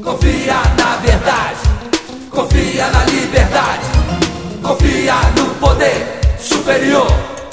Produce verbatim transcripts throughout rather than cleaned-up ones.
Confia na verdade, confia na liberdade, confia no poder superior.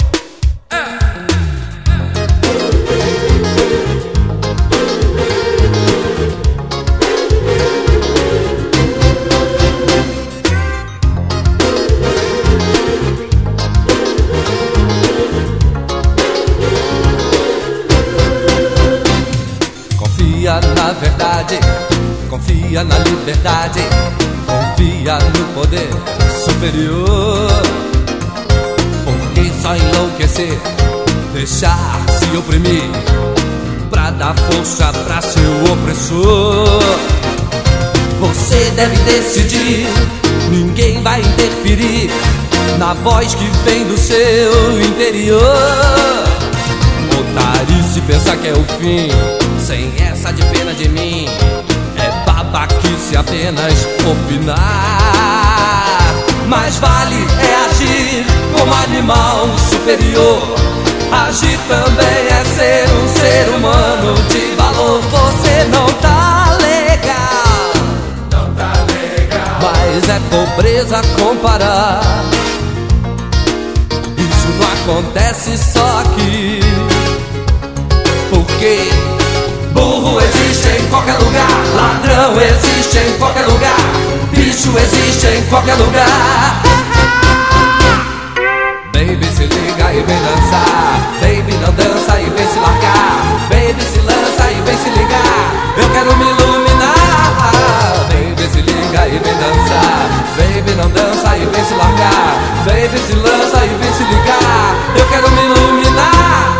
Confia na verdade, confia na liberdade, confia no poder superior. Porque só enlouquecer, deixar-se oprimir, pra dar força pra seu opressor. Você deve decidir, ninguém vai interferir na voz que vem do seu interior. Otarice pensar que é o fim, sem essa de pena de mim, é babaquice apenas opinar. Mais vale é agir como animal superior. Agir também é ser um ser humano de valor. Você não tá legal, não tá legal, mas é pobreza comparar. Isso não acontece só aqui, porque burro existe em qualquer lugar, ladrão existe em qualquer lugar, bicho existe em qualquer lugar. Baby, se liga e vem dançar, baby, não dança e vem se largar, baby, se lança e vem se ligar, eu quero me iluminar. Baby, se liga e vem dançar, baby, não dança e vem se largar, baby, se lança e vem se ligar, eu quero me iluminar.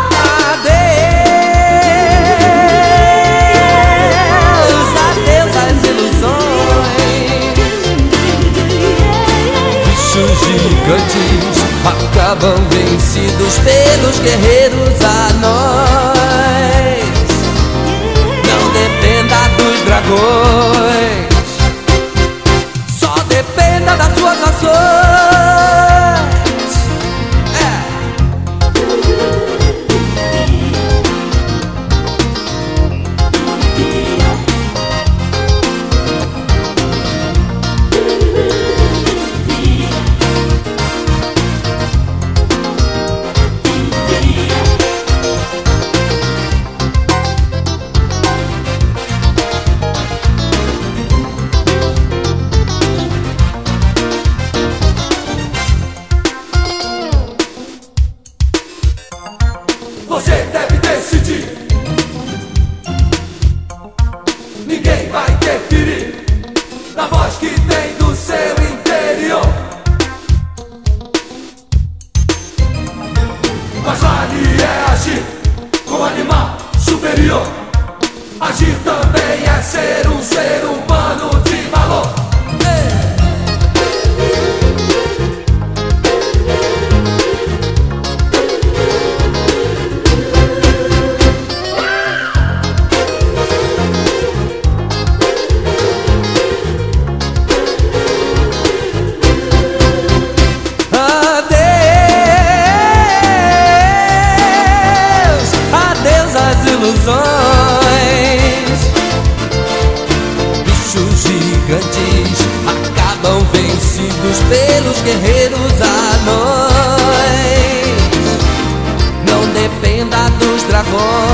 Gigantes acabam vencidos pelos guerreiros anões. Não dependa dos dragões, só dependa das suas ações. É. Você deve decidir, ninguém vai interferir na voz que vem do seu interior. Mas vale é agir como animal superior. Agir também é ser um ser humano de valor. Bichos gigantes acabam vencidos pelos guerreiros anões. Não dependa dos dragões,